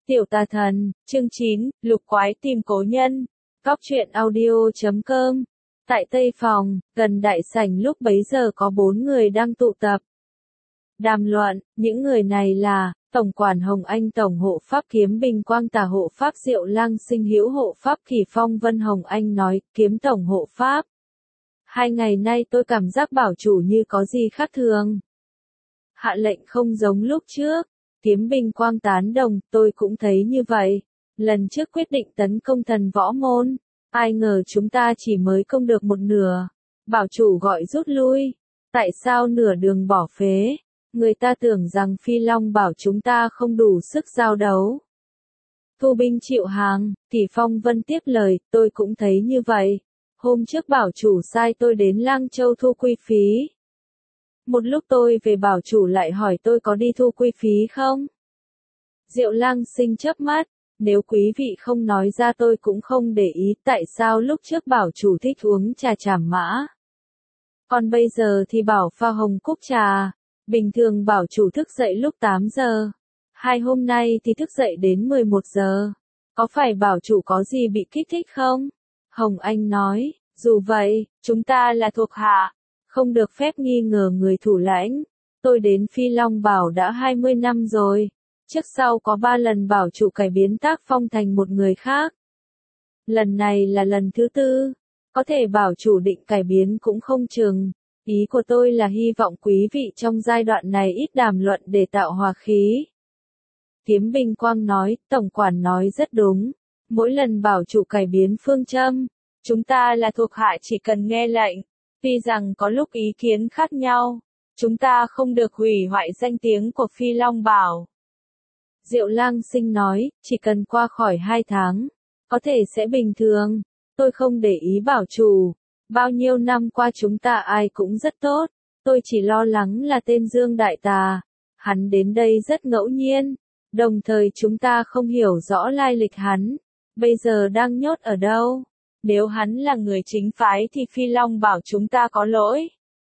Tiểu tà thần, chương 9, lục quái tìm cố nhân. Góc truyện audio.com. Tại Tây Phòng, gần đại sảnh lúc bấy giờ có 4 người đang tụ tập. Đàm luận, những người này là, Tổng quản Hồng Anh, Tổng hộ pháp Kiếm Bình Quang, Tả hộ pháp Diệu Lang Sinh, Hữu hộ pháp Kỳ Phong Vân. Hồng Anh nói, Kiếm Tổng hộ pháp. 2 ngày nay tôi cảm giác bảo chủ như có gì khác thường. Hạ lệnh không giống lúc trước. Kiếm Bình Quang tán đồng, tôi cũng thấy như vậy. Lần trước quyết định tấn công Thần Võ Môn, ai ngờ chúng ta chỉ mới công được một nửa. Bảo chủ gọi rút lui. Tại sao nửa đường bỏ phế? Người ta tưởng rằng Phi Long bảo chúng ta không đủ sức giao đấu. Thu binh chịu hàng, Kỳ Phong Vân tiếp lời, tôi cũng thấy như vậy. Hôm trước bảo chủ sai tôi đến Lang Châu thu quy phí. Một lúc tôi về bảo chủ lại hỏi tôi có đi thu quy phí không? Diệu Lang Sinh chớp mắt, nếu quý vị không nói ra tôi cũng không để ý tại sao lúc trước bảo chủ thích uống trà Trảm Mã. Còn bây giờ thì bảo pha hồng cúc trà, bình thường bảo chủ thức dậy lúc 8 giờ. Hôm nay thì thức dậy đến 11 giờ. Có phải bảo chủ có gì bị kích thích không? Hồng Anh nói, dù vậy, chúng ta là thuộc hạ. Không được phép nghi ngờ người thủ lãnh. Tôi đến Phi Long Bảo đã 20 năm rồi. Trước sau có 3 lần bảo chủ cải biến tác phong thành một người khác. Lần này là lần thứ 4. Có thể bảo chủ định cải biến cũng không chừng. Ý của tôi là hy vọng quý vị trong giai đoạn này ít đàm luận để tạo hòa khí. Kiếm Bình Quang nói, Tổng quản nói rất đúng. Mỗi lần bảo chủ cải biến phương châm, chúng ta là thuộc hạ chỉ cần nghe lệnh. Tuy rằng có lúc ý kiến khác nhau, chúng ta không được hủy hoại danh tiếng của Phi Long Bảo. Diệu Lang Sinh nói, chỉ cần qua khỏi 2 tháng, có thể sẽ bình thường. Tôi không để ý bảo chủ. Bao nhiêu năm qua chúng ta ai cũng rất tốt. Tôi chỉ lo lắng là tên Dương Đại Tà. Hắn đến đây rất ngẫu nhiên. Đồng thời chúng ta không hiểu rõ lai lịch hắn. Bây giờ đang nhốt ở đâu? Nếu hắn là người chính phái thì Phi Long bảo chúng ta có lỗi.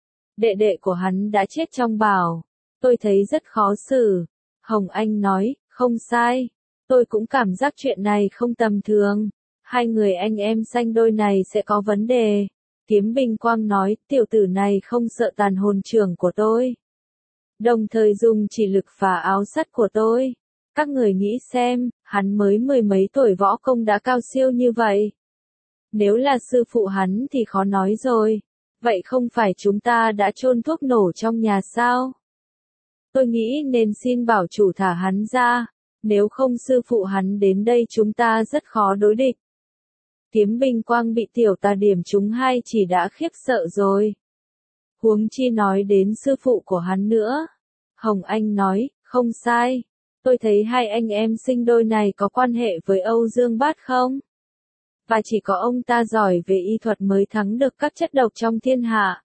Đệ đệ của hắn đã chết trong bảo. Tôi thấy rất khó xử. Hồng Anh nói, không sai. Tôi cũng cảm giác chuyện này không tầm thường. 2 người anh em sanh đôi này sẽ có vấn đề. Kiếm Bình Quang nói, tiểu tử này không sợ tàn hồn trưởng của tôi. Đồng thời dùng chỉ lực phá áo sắt của tôi. Các người nghĩ xem, hắn mới 10 mấy tuổi võ công đã cao siêu như vậy. Nếu là sư phụ hắn thì khó nói rồi. Vậy không phải chúng ta đã chôn thuốc nổ trong nhà sao? Tôi nghĩ nên xin bảo chủ thả hắn ra. Nếu không sư phụ hắn đến đây chúng ta rất khó đối địch. Kiếm Bình Quang bị tiểu tà điểm trúng 2 chỉ đã khiếp sợ rồi. Huống chi nói đến sư phụ của hắn nữa. Hồng Anh nói, không sai. Tôi thấy 2 anh em sinh đôi này có quan hệ với Âu Dương Bát không? Và chỉ có ông ta giỏi về y thuật mới thắng được các chất độc trong thiên hạ.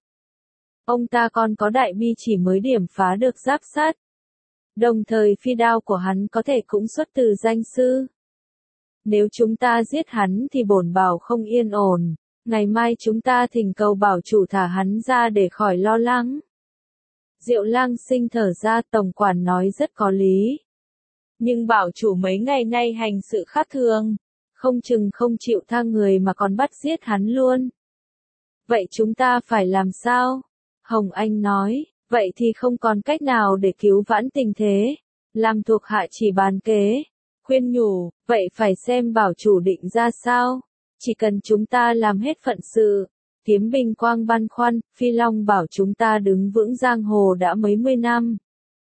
Ông ta còn có đại bi chỉ mới điểm phá được giáp sắt. Đồng thời phi đao của hắn có thể cũng xuất từ danh sư. Nếu chúng ta giết hắn thì bổn bảo không yên ổn. Ngày mai chúng ta thỉnh cầu bảo chủ thả hắn ra để khỏi lo lắng. Diệu Lang Sinh thở ra, Tổng quản nói rất có lý. Nhưng bảo chủ mấy ngày nay hành sự khác thường. Không chừng không chịu tha người mà còn bắt giết hắn luôn. Vậy chúng ta phải làm sao? Hồng Anh nói, vậy thì không còn cách nào để cứu vãn tình thế. Làm thuộc hạ chỉ bàn kế. Khuyên nhủ, vậy phải xem bảo chủ định ra sao. Chỉ cần chúng ta làm hết phận sự. Kiếm Bình Quang băn khoăn, Phi Long bảo chúng ta đứng vững giang hồ đã mấy mươi năm.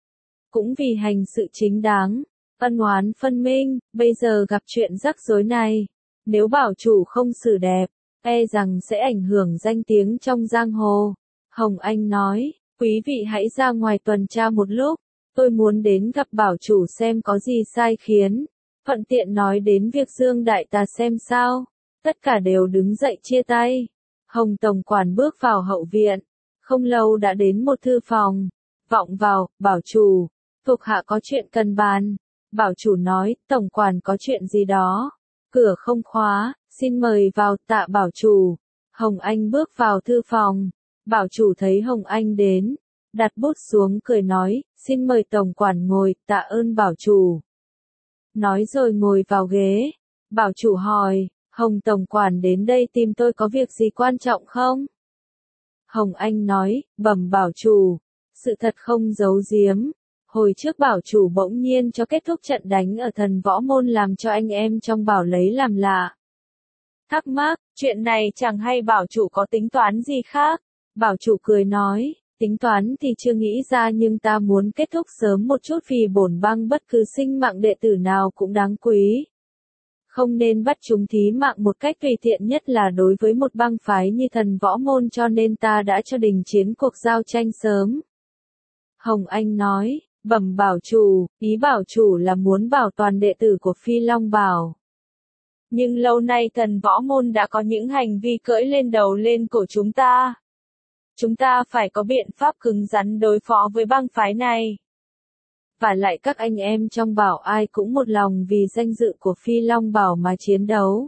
Cũng vì hành sự chính đáng. Ân oán phân minh, bây giờ gặp chuyện rắc rối này. Nếu bảo chủ không xử đẹp, e rằng sẽ ảnh hưởng danh tiếng trong giang hồ. Hồng Anh nói, quý vị hãy ra ngoài tuần tra một lúc. Tôi muốn đến gặp bảo chủ xem có gì sai khiến. Thuận tiện nói đến việc Dương Đại Tà xem sao. Tất cả đều đứng dậy chia tay. Hồng Tổng quản bước vào hậu viện. Không lâu đã đến một thư phòng. Vọng vào, bảo chủ. Thuộc hạ có chuyện cần bàn. Bảo chủ nói, Tổng quản có chuyện gì đó. Cửa không khóa, xin mời vào, tạ bảo chủ. Hồng Anh bước vào thư phòng. Bảo chủ thấy Hồng Anh đến. Đặt bút xuống cười nói, xin mời Tổng quản ngồi, tạ ơn bảo chủ. nói rồi ngồi vào ghế. Bảo chủ hỏi, Hồng tổng quản đến đây tìm tôi có việc gì quan trọng không? Hồng Anh nói, bẩm bảo chủ, sự thật không giấu giếm. Hồi trước bảo chủ bỗng nhiên cho kết thúc trận đánh ở thần võ môn làm cho anh em trong bảo lấy làm lạ. Thắc mắc, chuyện này chẳng hay bảo chủ có tính toán gì khác? Bảo chủ cười nói, tính toán thì chưa nghĩ ra nhưng ta muốn kết thúc sớm một chút vì bổn bang bất cứ sinh mạng đệ tử nào cũng đáng quý. Không nên bắt chúng thí mạng một cách tùy tiện nhất là đối với một bang phái như thần võ môn cho nên ta đã cho đình chiến cuộc giao tranh sớm. Hồng Anh nói, bẩm bảo chủ, ý bảo chủ là muốn bảo toàn đệ tử của Phi Long Bảo. Nhưng lâu nay thần võ môn đã có những hành vi cưỡi lên đầu lên cổ chúng ta. Chúng ta phải có biện pháp cứng rắn đối phó với bang phái này. Và lại các anh em trong bảo ai cũng một lòng vì danh dự của Phi Long Bảo mà chiến đấu.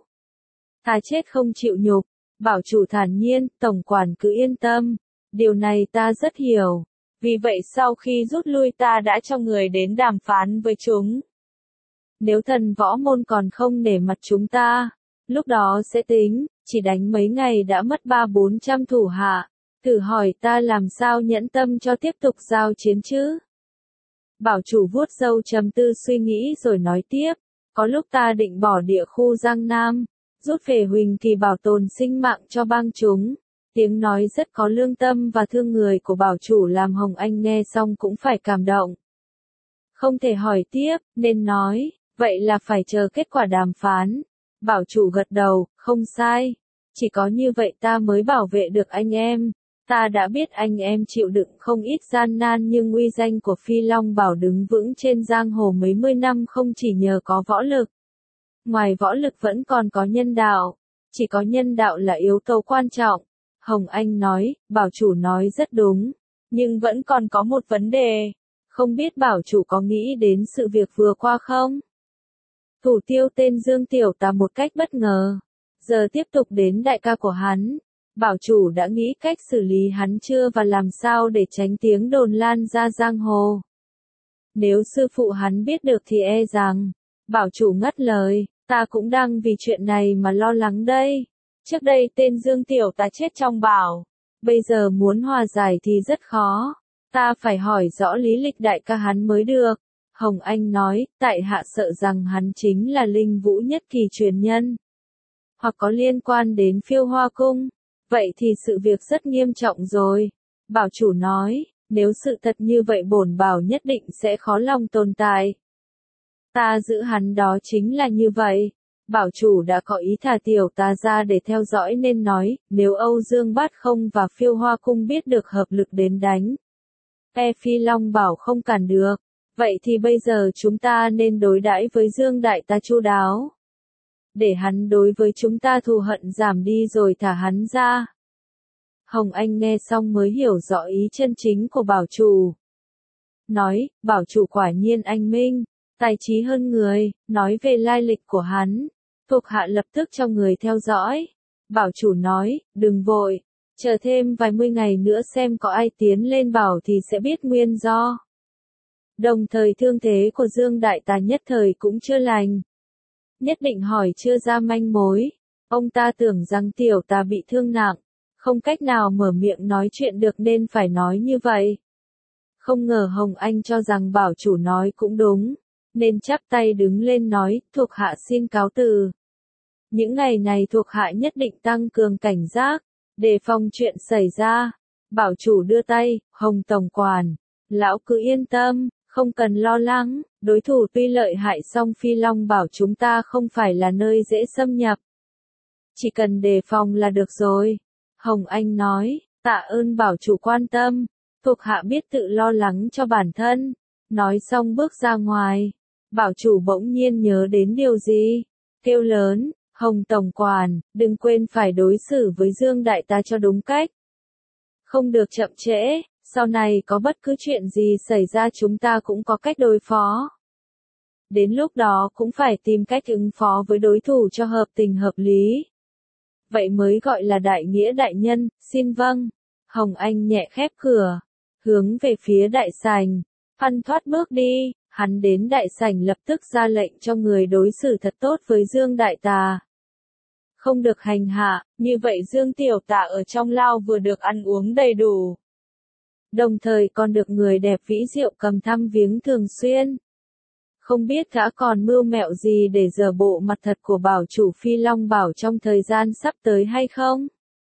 Ta chết không chịu nhục, bảo chủ thản nhiên, tổng quản cứ yên tâm. Điều này ta rất hiểu. Vì vậy sau khi rút lui ta đã cho người đến đàm phán với chúng. Nếu thần võ môn còn không nể mặt chúng ta, lúc đó sẽ tính, chỉ đánh mấy ngày đã mất 300-400 thủ hạ. Thử hỏi ta làm sao nhẫn tâm cho tiếp tục giao chiến chứ? Bảo chủ vuốt râu trầm tư suy nghĩ rồi nói tiếp, có lúc ta định bỏ địa khu Giang Nam, rút về Huỳnh Kỳ bảo tồn sinh mạng cho bang chúng. Tiếng nói rất có lương tâm và thương người của bảo chủ làm Hồng Anh nghe xong cũng phải cảm động. Không thể hỏi tiếp, nên nói, vậy là phải chờ kết quả đàm phán. Bảo chủ gật đầu, không sai. Chỉ có như vậy ta mới bảo vệ được anh em. Ta đã biết anh em chịu đựng không ít gian nan nhưng uy danh của Phi Long Bảo đứng vững trên giang hồ mấy mươi năm không chỉ nhờ có võ lực. Ngoài võ lực vẫn còn có nhân đạo. Chỉ có nhân đạo là yếu tố quan trọng. Hồng Anh nói, bảo chủ nói rất đúng. Nhưng vẫn còn có một vấn đề. Không biết bảo chủ có nghĩ đến sự việc vừa qua không? Thủ tiêu tên Dương Tiểu Tà một cách bất ngờ. Giờ tiếp tục đến đại ca của hắn. Bảo chủ đã nghĩ cách xử lý hắn chưa và làm sao để tránh tiếng đồn lan ra giang hồ. Nếu sư phụ hắn biết được thì e rằng, bảo chủ ngắt lời, ta cũng đang vì chuyện này mà lo lắng đây. Trước đây tên Dương Tiểu Tà chết trong bảo, bây giờ muốn hòa giải thì rất khó. Ta phải hỏi rõ lý lịch đại ca hắn mới được. Hồng Anh nói, tại hạ sợ rằng hắn chính là Linh Vũ Nhất Kỳ truyền nhân. Hoặc có liên quan đến Phiêu Hoa Cung. Vậy thì sự việc rất nghiêm trọng rồi. Bảo chủ nói, nếu sự thật như vậy bổn bảo nhất định sẽ khó lòng tồn tại. Ta giữ hắn đó chính là như vậy. Bảo chủ đã có ý thả Tiểu Tà ra để theo dõi nên nói, nếu Âu Dương Bát Không và Phiêu Hoa Cung biết được hợp lực đến đánh. Phi Long Bảo không cản được. Vậy thì bây giờ chúng ta nên đối đãi với Dương Đại ta chu đáo. Để hắn đối với chúng ta thù hận giảm đi rồi thả hắn ra. Hồng Anh nghe xong mới hiểu rõ ý chân chính của bảo chủ. Nói, bảo chủ quả nhiên anh minh, tài trí hơn người, nói về lai lịch của hắn. Thuộc hạ lập tức cho người theo dõi. Bảo chủ nói, đừng vội, chờ thêm vài mươi ngày nữa xem có ai tiến lên bảo thì sẽ biết nguyên do. Đồng thời thương thế của Dương Đại Tà nhất thời cũng chưa lành. Nhất định hỏi chưa ra manh mối. Ông ta tưởng rằng Tiểu Tà bị thương nặng, không cách nào mở miệng nói chuyện được nên phải nói như vậy. Không ngờ Hồng Anh cho rằng bảo chủ nói cũng đúng, nên chắp tay đứng lên nói, thuộc hạ xin cáo từ. Những ngày này thuộc hạ nhất định tăng cường cảnh giác, đề phòng chuyện xảy ra. Bảo chủ đưa tay, Hồng tổng quản, lão cứ yên tâm, không cần lo lắng, đối thủ tuy lợi hại song Phi Long Bảo chúng ta không phải là nơi dễ xâm nhập. Chỉ cần đề phòng là được rồi. Hồng Anh nói, tạ ơn bảo chủ quan tâm, thuộc hạ biết tự lo lắng cho bản thân. Nói xong bước ra ngoài, bảo chủ bỗng nhiên nhớ đến điều gì, kêu lớn, Hồng tổng quản, đừng quên phải đối xử với Dương Đại ta cho đúng cách. Không được chậm trễ, sau này có bất cứ chuyện gì xảy ra chúng ta cũng có cách đối phó. Đến lúc đó cũng phải tìm cách ứng phó với đối thủ cho hợp tình hợp lý. Vậy mới gọi là đại nghĩa đại nhân, xin vâng. Hồng Anh nhẹ khép cửa, hướng về phía đại sảnh, phăn thoát bước đi, Hắn đến đại sảnh lập tức ra lệnh cho người đối xử thật tốt với Dương Đại Tà. Không được hành hạ, như vậy Dương Tiểu Tà ở trong lao vừa được ăn uống đầy đủ. Đồng thời còn được người đẹp vĩ diệu cầm thăm viếng thường xuyên. Không biết gã còn mưu mẹo gì để dở bộ mặt thật của bảo chủ Phi Long Bảo trong thời gian sắp tới hay không?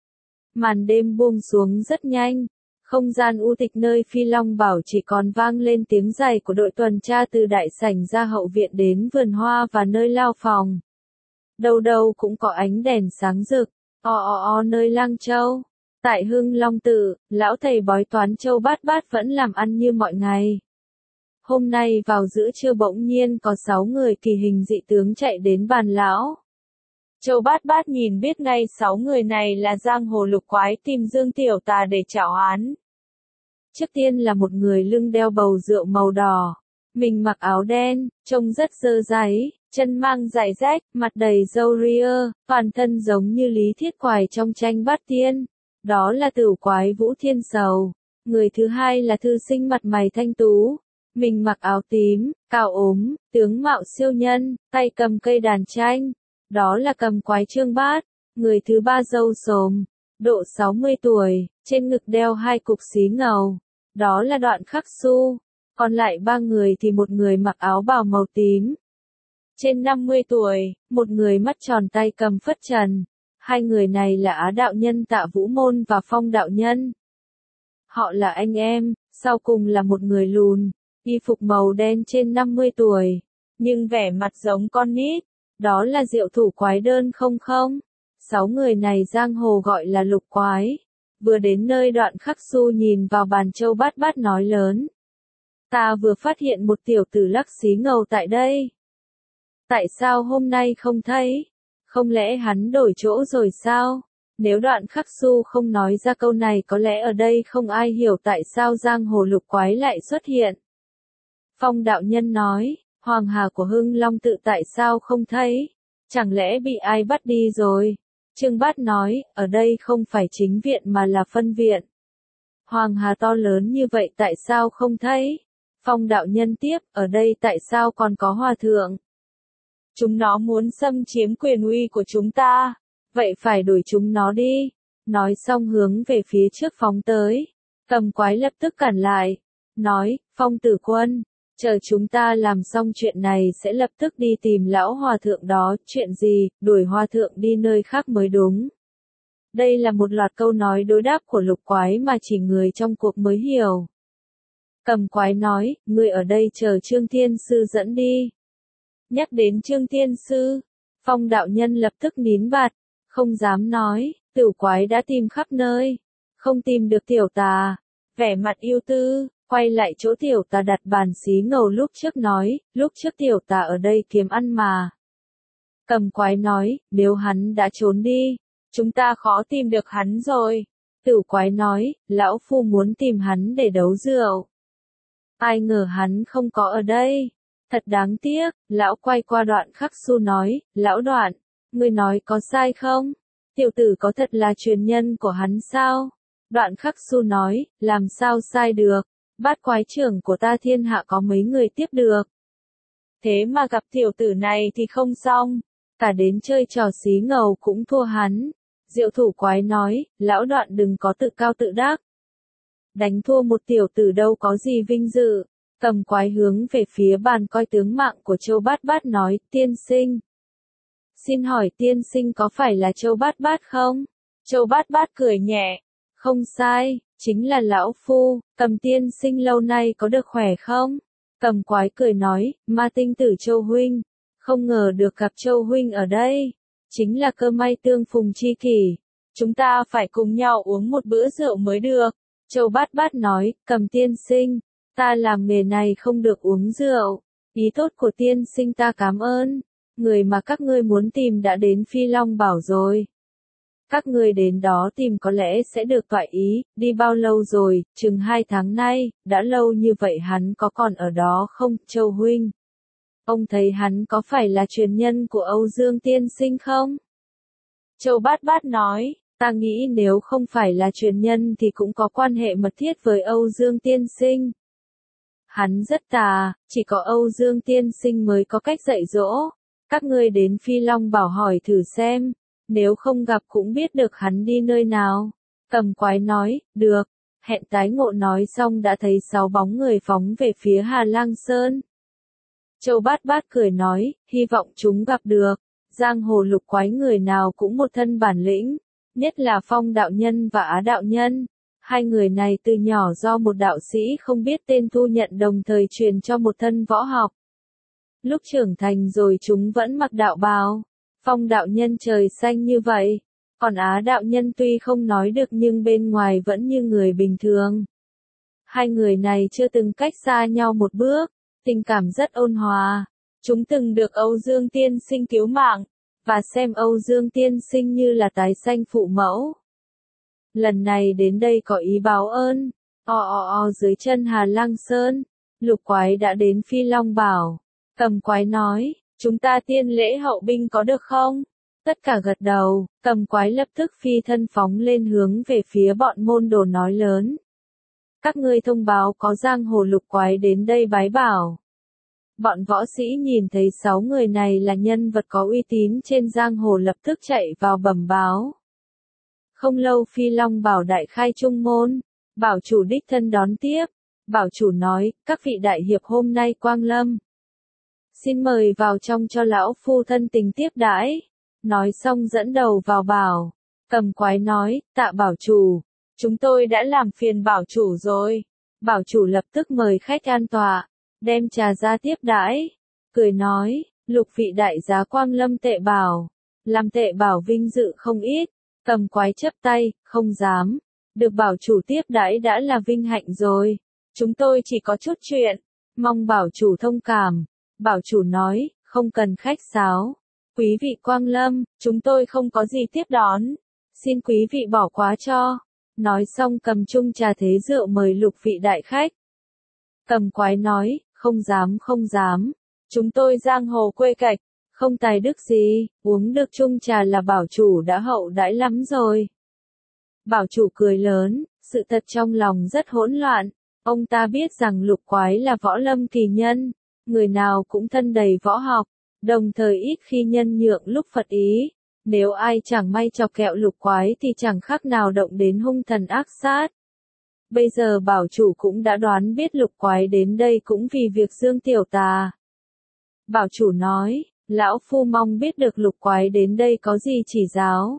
Màn đêm buông xuống rất nhanh. Không gian u tịch nơi Phi Long Bảo chỉ còn vang lên tiếng giày của đội tuần tra từ đại sảnh ra hậu viện đến vườn hoa và nơi lao phòng. Đâu đâu cũng có ánh đèn sáng rực, nơi Lang Châu. Tại Hưng Long Tự, lão thầy bói toán Châu Bát Bát vẫn làm ăn như mọi ngày. Hôm nay vào giữa trưa bỗng nhiên có 6 người kỳ hình dị tướng chạy đến bàn lão. Châu Bát Bát nhìn biết ngay 6 người này là giang hồ lục quái tìm Dương Tiểu Tà để trảo án. Trước tiên là một người lưng đeo bầu rượu màu đỏ. Mình mặc áo đen, trông rất dơ dáy, chân mang giày rách, mặt đầy râu ria, toàn thân giống như Lý Thiết Quài trong tranh Bát Tiên. Đó là Tửu Quái Vũ Thiên Sầu. Người thứ hai là thư sinh mặt mày thanh tú. Mình mặc áo tím, cao ốm, tướng mạo siêu nhân, tay cầm cây đàn tranh. Đó là Cầm Quái Trương Bát. Người thứ ba râu xồm, độ 60 tuổi, trên ngực đeo 2 cục xí ngầu. Đó là Đoạn Khắc Xu. Còn lại 3 người thì một người mặc áo bào màu tím. Trên 50 tuổi, một người mắt tròn tay cầm phất trần. 2 người này là Á đạo nhân Tạ Vũ Môn và Phong đạo nhân. Họ là anh em, sau cùng là một người lùn, y phục màu đen trên 50 tuổi, nhưng vẻ mặt giống con nít. Đó là Diệu Thủ Quái Đơn 00. 6 người này giang hồ gọi là lục quái. Vừa đến nơi Đoạn Khắc Xu nhìn vào bàn Châu Bát Bát nói lớn. Ta vừa phát hiện một tiểu tử lắc xí ngầu tại đây. Tại sao hôm nay không thấy? Không lẽ hắn đổi chỗ rồi sao? Nếu Đoạn Khắc Xu không nói ra câu này có lẽ ở đây không ai hiểu tại sao giang hồ lục quái lại xuất hiện. Phong đạo nhân nói, Hoàng Hà của Hưng Long Tự tại sao không thấy? Chẳng lẽ bị ai bắt đi rồi? Trương Bát nói, ở đây không phải chính viện mà là phân viện. Hoàng Hà to lớn như vậy tại sao không thấy? Phong đạo nhân tiếp, ở đây tại sao còn có hòa thượng? Chúng nó muốn xâm chiếm quyền uy của chúng ta. Vậy phải đuổi chúng nó đi. Nói xong hướng về phía trước phóng tới. Cầm Quái lập tức cản lại. Nói, Phong tử quân, chờ chúng ta làm xong chuyện này sẽ lập tức đi tìm lão hòa thượng đó. Chuyện gì, đuổi hòa thượng đi nơi khác mới đúng. Đây là một loạt câu nói đối đáp của lục quái mà chỉ người trong cuộc mới hiểu. Cầm Quái nói, ngươi ở đây chờ Trương Thiên Sư dẫn đi. Nhắc đến Trương Thiên Sư, Phong đạo nhân lập tức nín bặt, không dám nói, Tửu Quái đã tìm khắp nơi, không tìm được Tiểu Tà, vẻ mặt yêu tư, quay lại chỗ Tiểu Tà đặt bàn xí ngầu lúc trước nói, lúc trước Tiểu Tà ở đây kiếm ăn mà. Cầm Quái nói, nếu hắn đã trốn đi, chúng ta khó tìm được hắn rồi. Tửu Quái nói, lão phu muốn tìm hắn để đấu rượu. Ai ngờ hắn không có ở đây. Thật đáng tiếc, lão quay qua Đoạn Khắc Xu nói, lão Đoạn, ngươi nói có sai không? Tiểu tử có thật là truyền nhân của hắn sao? Đoạn Khắc Xu nói, làm sao sai được, Bát Quái trưởng của ta thiên hạ có mấy người tiếp được. Thế mà gặp tiểu tử này thì không xong, cả đến chơi trò xí ngầu cũng thua hắn. Diệu Thủ Quái nói, lão Đoạn đừng có tự cao tự đắc. Đánh thua một tiểu tử đâu có gì vinh dự. Cầm Quái hướng về phía bàn coi tướng mạng của Châu Bát Bát nói, tiên sinh. Xin hỏi tiên sinh có phải là Châu Bát Bát không? Châu Bát Bát cười nhẹ. Không sai, chính là lão phu. Cầm tiên sinh lâu nay có được khỏe không? Cầm Quái cười nói, ma tinh tử Châu huynh. Không ngờ được gặp Châu huynh ở đây. Chính là cơ may tương phùng chi kỷ. Chúng ta phải cùng nhau uống một bữa rượu mới được. Châu Bát Bát nói, Cầm tiên sinh. Ta làm nghề này không được uống rượu. Ý tốt của tiên sinh ta cảm ơn. Người mà các ngươi muốn tìm đã đến Phi Long Bảo rồi. Các ngươi đến đó tìm có lẽ sẽ được toại ý. Đi bao lâu rồi? Chừng 2 tháng nay. Đã lâu như vậy hắn có còn ở đó không, Châu huynh? Ông thấy hắn có phải là truyền nhân của Âu Dương tiên sinh không? Châu Bát Bát nói, ta nghĩ nếu không phải là truyền nhân thì cũng có quan hệ mật thiết với Âu Dương tiên sinh. Hắn rất tà, chỉ có Âu Dương tiên sinh mới có cách dạy dỗ. Các ngươi đến Phi Long Bảo hỏi thử xem, nếu không gặp cũng biết được hắn đi nơi nào. Cầm Quái nói, được, hẹn tái ngộ nói xong đã thấy 6 bóng người phóng về phía Hà Lang Sơn. Châu Bát Bát cười nói, hy vọng chúng gặp được. Giang hồ lục quái người nào cũng một thân bản lĩnh, nhất là Phong đạo nhân và Á đạo nhân. Hai người này từ nhỏ do một đạo sĩ không biết tên thu nhận đồng thời truyền cho một thân võ học. Lúc trưởng thành rồi chúng vẫn mặc đạo bào. Phong đạo nhân trời xanh như vậy, còn Á đạo nhân tuy không nói được nhưng bên ngoài vẫn như người bình thường. Hai người này chưa từng cách xa nhau một bước, tình cảm rất ôn hòa. Chúng từng được Âu Dương tiên sinh cứu mạng, và xem Âu Dương tiên sinh như là tái sanh phụ mẫu. Lần này đến đây có ý báo ơn. Dưới chân Hà Lang Sơn, lục quái đã đến Phi Long Bảo. Cầm Quái nói, chúng ta tiên lễ hậu binh có được không? Tất cả gật đầu, Cầm Quái lập tức phi thân phóng lên hướng về phía bọn môn đồ nói lớn. Các ngươi thông báo có giang hồ lục quái đến đây bái bảo. Bọn võ sĩ nhìn thấy 6 người này là nhân vật có uy tín trên giang hồ lập tức chạy vào bẩm báo. Không lâu Phi Long Bảo đại khai trung môn, bảo chủ đích thân đón tiếp. Bảo chủ nói, các vị đại hiệp hôm nay quang lâm. Xin mời vào trong cho lão phu thân tình tiếp đãi. Nói xong dẫn đầu vào bảo. Cầm Quái nói, tạ bảo chủ, chúng tôi đã làm phiền bảo chủ rồi. Bảo chủ lập tức mời khách an tọa, đem trà ra tiếp đãi. Cười nói, lục vị đại giá quang lâm Tệ Bảo. Làm Tệ Bảo vinh dự không ít. Cầm Quái chắp tay, không dám. Được bảo chủ tiếp đãi đã là vinh hạnh rồi. Chúng tôi chỉ có chút chuyện, mong bảo chủ thông cảm. Bảo chủ nói, không cần khách sáo. Quý vị quang lâm, chúng tôi không có gì tiếp đón. Xin quý vị bỏ qua cho. Nói xong cầm chung trà thế rượu mời lục vị đại khách. Cầm Quái nói, không dám không dám. Chúng tôi giang hồ quê cạch, không tài đức gì, uống được chung trà là bảo chủ đã hậu đãi lắm rồi. Bảo chủ cười lớn, sự thật trong lòng rất hỗn loạn. Ông ta biết rằng lục quái là võ lâm kỳ nhân, người nào cũng thân đầy võ học, đồng thời ít khi nhân nhượng lúc Phật ý. Nếu ai chẳng may chọc kẹo lục quái thì chẳng khác nào động đến hung thần ác sát. Bây giờ bảo chủ cũng đã đoán biết lục quái đến đây cũng vì việc Dương Tiểu Tà. Bảo chủ nói, lão phu mong biết được lục quái đến đây có gì chỉ giáo.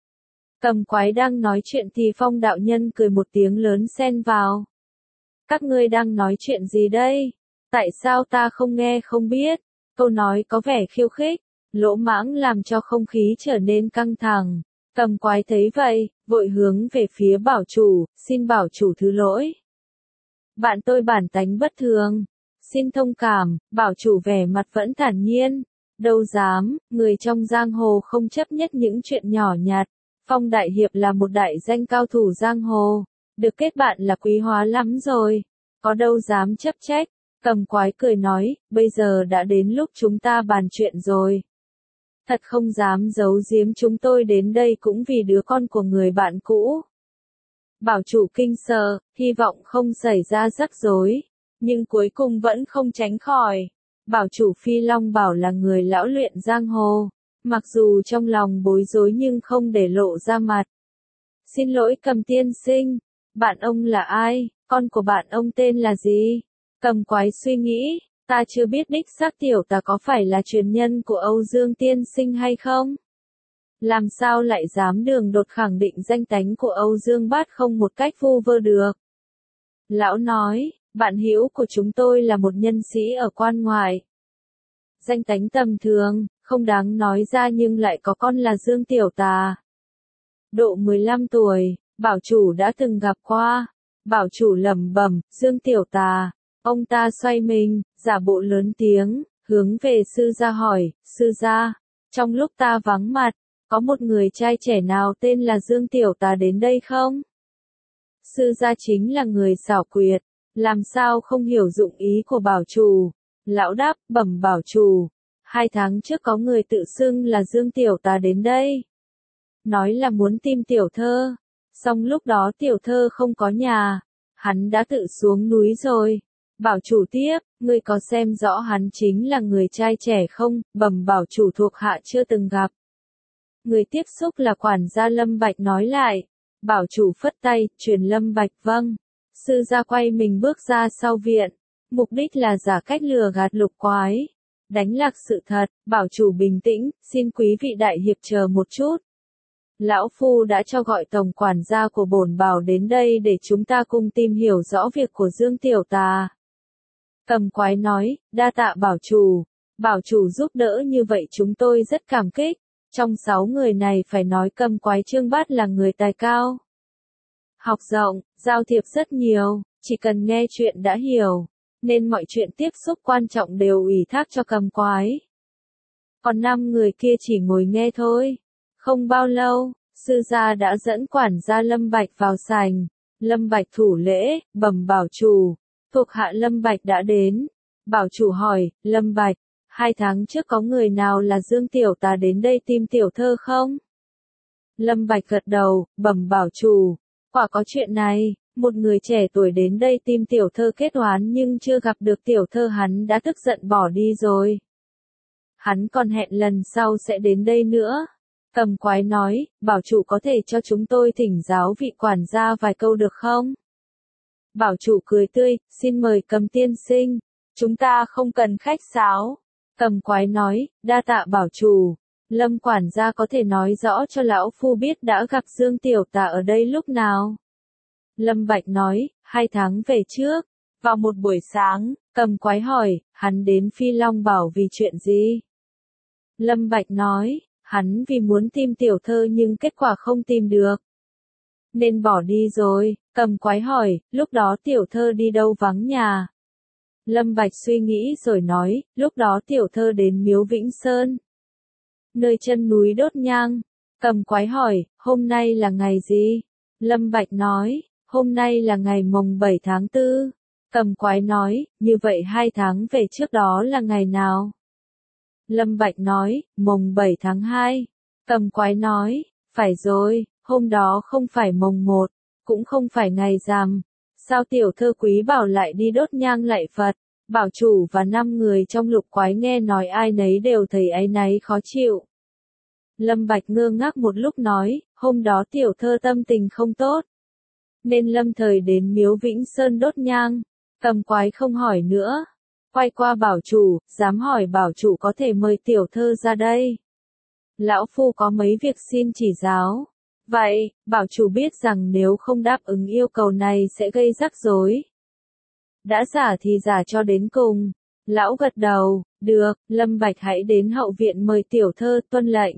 Cầm Quái đang nói chuyện thì Phong đạo nhân cười một tiếng lớn xen vào. Các ngươi đang nói chuyện gì đây? Tại sao ta không nghe không biết? Câu nói có vẻ khiêu khích, lỗ mãng làm cho không khí trở nên căng thẳng. Cầm Quái thấy vậy, vội hướng về phía bảo chủ, xin bảo chủ thứ lỗi. Bạn tôi bản tánh bất thường, xin thông cảm. Bảo chủ vẻ mặt vẫn thản nhiên. Đâu dám, người trong giang hồ không chấp nhất những chuyện nhỏ nhặt. Phong đại hiệp là một đại danh cao thủ giang hồ, được kết bạn là quý hóa lắm rồi, có đâu dám chấp trách. Cầm Quái cười nói, bây giờ đã đến lúc chúng ta bàn chuyện rồi. Thật không dám giấu giếm, chúng tôi đến đây cũng vì đứa con của người bạn cũ. Bảo chủ kinh sợ, hy vọng không xảy ra rắc rối, nhưng cuối cùng vẫn không tránh khỏi. Bảo chủ Phi Long Bảo là người lão luyện giang hồ, mặc dù trong lòng bối rối nhưng không để lộ ra mặt. Xin lỗi Cầm tiên sinh, bạn ông là ai, con của bạn ông tên là gì? Cầm Quái suy nghĩ, ta chưa biết đích xác Tiểu Tà có phải là truyền nhân của Âu Dương tiên sinh hay không? Làm sao lại dám đường đột khẳng định danh tánh của Âu Dương Bát không một cách vu vơ được? Lão nói, bạn hữu của chúng tôi là một nhân sĩ ở quan ngoại. Danh tánh tầm thường, không đáng nói ra nhưng lại có con là Dương Tiểu Tà. Độ 15 tuổi, bảo chủ đã từng gặp qua. Bảo chủ lẩm bẩm, Dương Tiểu Tà. Ông ta xoay mình, giả bộ lớn tiếng, hướng về sư gia hỏi, sư gia, trong lúc ta vắng mặt, có một người trai trẻ nào tên là Dương Tiểu Tà đến đây không? Sư gia chính là người xảo quyệt, làm sao không hiểu dụng ý của bảo chủ. Lão đáp, bẩm bảo chủ, 2 tháng trước có người tự xưng là Dương Tiểu Tà đến đây. Nói là muốn tìm tiểu thơ, song lúc đó tiểu thơ không có nhà, hắn đã tự xuống núi rồi. Bảo chủ tiếp, ngươi có xem rõ hắn chính là người trai trẻ không? Bẩm bảo chủ thuộc hạ chưa từng gặp. Người tiếp xúc là quản gia Lâm Bạch nói lại. Bảo chủ phất tay, truyền Lâm Bạch vâng. Sư gia quay mình bước ra sau viện. Mục đích là giả cách lừa gạt Lục Quái. Đánh lạc sự thật, bảo chủ bình tĩnh, xin quý vị đại hiệp chờ một chút. Lão Phu đã cho gọi tổng quản gia của bổn bảo đến đây để chúng ta cùng tìm hiểu rõ việc của Dương Tiểu Tà. Cầm Quái nói, đa tạ bảo chủ giúp đỡ như vậy chúng tôi rất cảm kích. Trong 6 người này phải nói Cầm Quái Trương Bát là người tài cao. Học rộng, giao thiệp rất nhiều, chỉ cần nghe chuyện đã hiểu, nên mọi chuyện tiếp xúc quan trọng đều ủy thác cho Cầm Quái. Còn 5 người kia chỉ ngồi nghe thôi. Không bao lâu, sư gia đã dẫn quản gia Lâm Bạch vào sảnh. Lâm Bạch thủ lễ, bẩm bảo chủ, thuộc hạ Lâm Bạch đã đến. Bảo chủ hỏi, Lâm Bạch, 2 tháng trước có người nào là Dương Tiểu Tà đến đây tìm tiểu thơ không? Lâm Bạch gật đầu, bẩm bảo chủ, quả có chuyện này, một người trẻ tuổi đến đây tìm tiểu thơ kết oán nhưng chưa gặp được tiểu thơ hắn đã tức giận bỏ đi rồi. Hắn còn hẹn lần sau sẽ đến đây nữa. Cầm Quái nói, bảo chủ có thể cho chúng tôi thỉnh giáo vị quản gia vài câu được không? Bảo chủ cười tươi, xin mời Cầm tiên sinh, chúng ta không cần khách sáo. Cầm Quái nói, đa tạ bảo chủ, Lâm quản gia có thể nói rõ cho lão phu biết đã gặp Dương Tiểu Tà ở đây lúc nào? Lâm Bạch nói, 2 tháng về trước, vào một buổi sáng, Cầm Quái hỏi, hắn đến Phi Long Bảo vì chuyện gì? Lâm Bạch nói, hắn vì muốn tìm tiểu thơ nhưng kết quả không tìm được. Nên bỏ đi rồi. Cầm Quái hỏi, lúc đó tiểu thơ đi đâu vắng nhà? Lâm Bạch suy nghĩ rồi nói, lúc đó tiểu thơ đến Miếu Vĩnh Sơn, nơi chân núi đốt nhang. Cầm Quái hỏi, hôm nay là ngày gì? Lâm Bạch nói, hôm nay là ngày mồng 7 tháng 4. Cầm Quái nói, như vậy 2 tháng về trước đó là ngày nào? Lâm Bạch nói, mồng 7 tháng 2. Cầm Quái nói, phải rồi, hôm đó không phải mồng 1, cũng không phải ngày rằm. Sao tiểu thơ quý bảo lại đi đốt nhang lạy Phật? Bảo chủ và 5 người trong Lục Quái nghe nói ai nấy đều thấy áy náy khó chịu. Lâm Bạch ngơ ngác một lúc nói, hôm đó tiểu thơ tâm tình không tốt, nên lâm thời đến Miếu Vĩnh Sơn đốt nhang. Cầm Quái không hỏi nữa. Quay qua bảo chủ, dám hỏi bảo chủ có thể mời tiểu thơ ra đây. Lão Phu có mấy việc xin chỉ giáo. Vậy, bảo chủ biết rằng nếu không đáp ứng yêu cầu này sẽ gây rắc rối. Đã giả thì giả cho đến cùng. Lão gật đầu, được, Lâm Bạch hãy đến hậu viện mời tiểu thơ, tuân lệnh.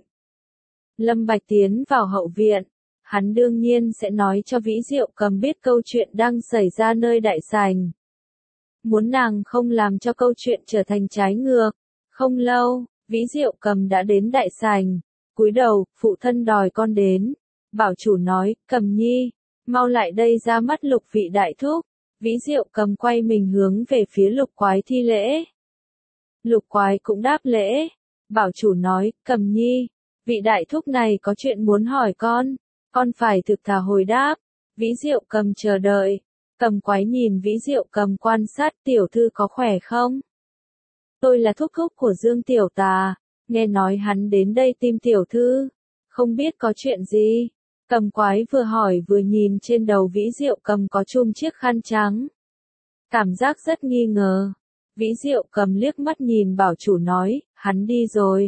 Lâm Bạch tiến vào hậu viện. Hắn đương nhiên sẽ nói cho Vĩ Diệu Cầm biết câu chuyện đang xảy ra nơi đại sảnh. Muốn nàng không làm cho câu chuyện trở thành trái ngược. Không lâu, Vĩ Diệu Cầm đã đến đại sảnh. Cúi đầu, phụ thân đòi con đến. Bảo chủ nói, Cầm nhi, mau lại đây ra mắt Lục vị đại thúc. Vĩ Diệu Cầm quay mình hướng về phía Lục Quái thi lễ. Lục Quái cũng đáp lễ. Bảo chủ nói, Cầm nhi, vị đại thúc này có chuyện muốn hỏi con phải thực thà hồi đáp. Vĩ Diệu Cầm chờ đợi. Cầm Quái nhìn Vĩ Diệu Cầm quan sát, tiểu thư có khỏe không? Tôi là thúc thúc của Dương Tiểu Tà, nghe nói hắn đến đây tìm tiểu thư, không biết có chuyện gì. Cầm Quái vừa hỏi vừa nhìn trên đầu Vĩ Diệu Cầm có chùm chiếc khăn trắng. Cảm giác rất nghi ngờ. Vĩ Diệu Cầm liếc mắt nhìn bảo chủ nói, hắn đi rồi.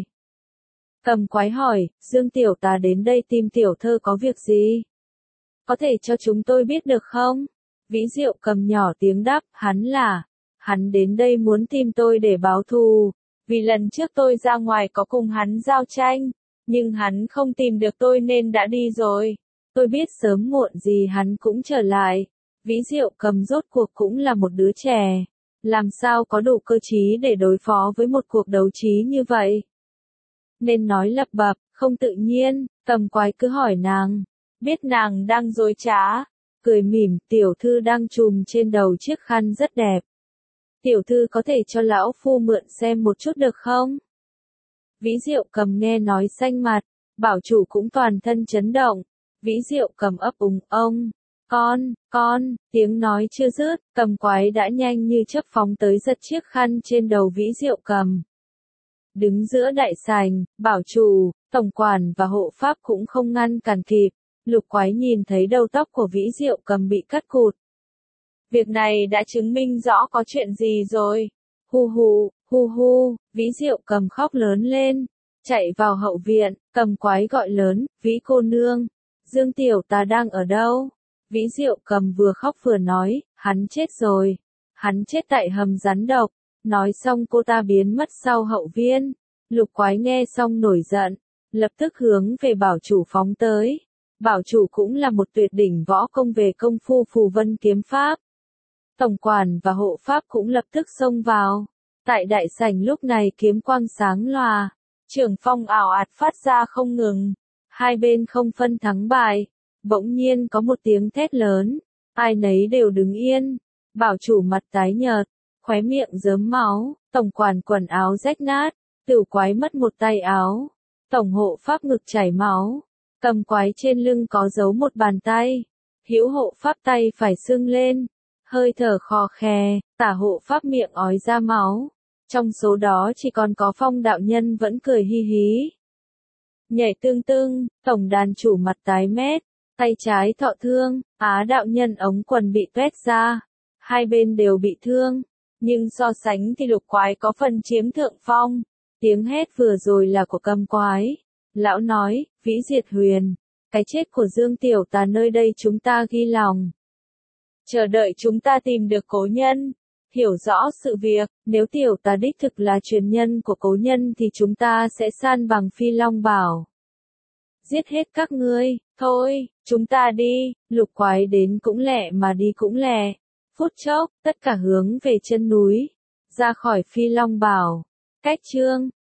Cầm Quái hỏi, Dương Tiểu Tà đến đây tìm tiểu thơ có việc gì? Có thể cho chúng tôi biết được không? Vĩ Diệu Cầm nhỏ tiếng đáp, hắn đến đây muốn tìm tôi để báo thù, vì lần trước tôi ra ngoài có cùng hắn giao tranh, nhưng hắn không tìm được tôi nên đã đi rồi. Tôi biết sớm muộn gì hắn cũng trở lại. Vĩ Diệu Cầm rốt cuộc cũng là một đứa trẻ, làm sao có đủ cơ trí để đối phó với một cuộc đấu trí như vậy? Nên nói lập bập, không tự nhiên. Cầm Quái cứ hỏi nàng, biết nàng đang dối trá, cười mỉm, tiểu thư đang trùm trên đầu chiếc khăn rất đẹp. Tiểu thư có thể cho lão phu mượn xem một chút được không? Vĩ Diệu Cầm nghe nói xanh mặt, bảo chủ cũng toàn thân chấn động. Vĩ Diệu Cầm ấp úng, ông Tiếng nói chưa dứt, Cầm Quái đã nhanh như chớp phóng tới giật chiếc khăn trên đầu Vĩ Diệu Cầm. Đứng giữa đại sảnh, bảo chủ, tổng quản và hộ pháp cũng không ngăn cản kịp. Lục Quái nhìn thấy đầu tóc của Vĩ Diệu Cầm bị cắt cụt. Việc này đã chứng minh rõ có chuyện gì rồi. Hu hu, Vĩ Diệu Cầm khóc lớn lên, chạy vào hậu viện, Cầm Quái gọi lớn, Vĩ cô nương, Dương Tiểu ta đang ở đâu? Vĩ Diệu Cầm vừa khóc vừa nói, hắn chết rồi, hắn chết tại hầm rắn độc. Nói xong cô ta biến mất sau hậu viên. Lục Quái nghe xong nổi giận, lập tức hướng về bảo chủ phóng tới. Bảo chủ cũng là một tuyệt đỉnh võ công về công phu phù vân kiếm pháp. Tổng quản và hộ pháp cũng lập tức xông vào. Tại đại sảnh lúc này kiếm quang sáng lòa, trường phong ảo ạt phát ra không ngừng. Hai bên không phân thắng bại. Bỗng nhiên có một tiếng thét lớn, ai nấy đều đứng yên. Bảo chủ mặt tái nhợt, khóe miệng rớm máu, tổng quản quần áo rách nát, Tửu Quái mất một tay áo, tổng hộ pháp ngực chảy máu, Cầm Quái trên lưng có dấu một bàn tay, hữu hộ pháp tay phải sưng lên, hơi thở khò khè, tả hộ pháp miệng ói ra máu. Trong số đó chỉ còn có Phong đạo nhân vẫn cười hi hí. Nhảy tương tưng, tổng đàn chủ mặt tái mét, tay trái thọ thương, Á đạo nhân ống quần bị tuét ra, hai bên đều bị thương. Nhưng so sánh thì Lục Quái có phần chiếm thượng phong. Tiếng hét vừa rồi là của Cầm Quái. Lão nói, Vĩ Diệt Huyền, cái chết của Dương Tiểu ta nơi đây chúng ta ghi lòng. Chờ đợi chúng ta tìm được cố nhân, hiểu rõ sự việc, nếu Tiểu ta đích thực là truyền nhân của cố nhân thì chúng ta sẽ san bằng Phi Long Bảo. Giết hết các ngươi, thôi, chúng ta đi. Lục Quái đến cũng lẹ mà đi cũng lẹ. Phút chốc, tất cả hướng về chân núi, ra khỏi Phi Long Bảo. Cách chương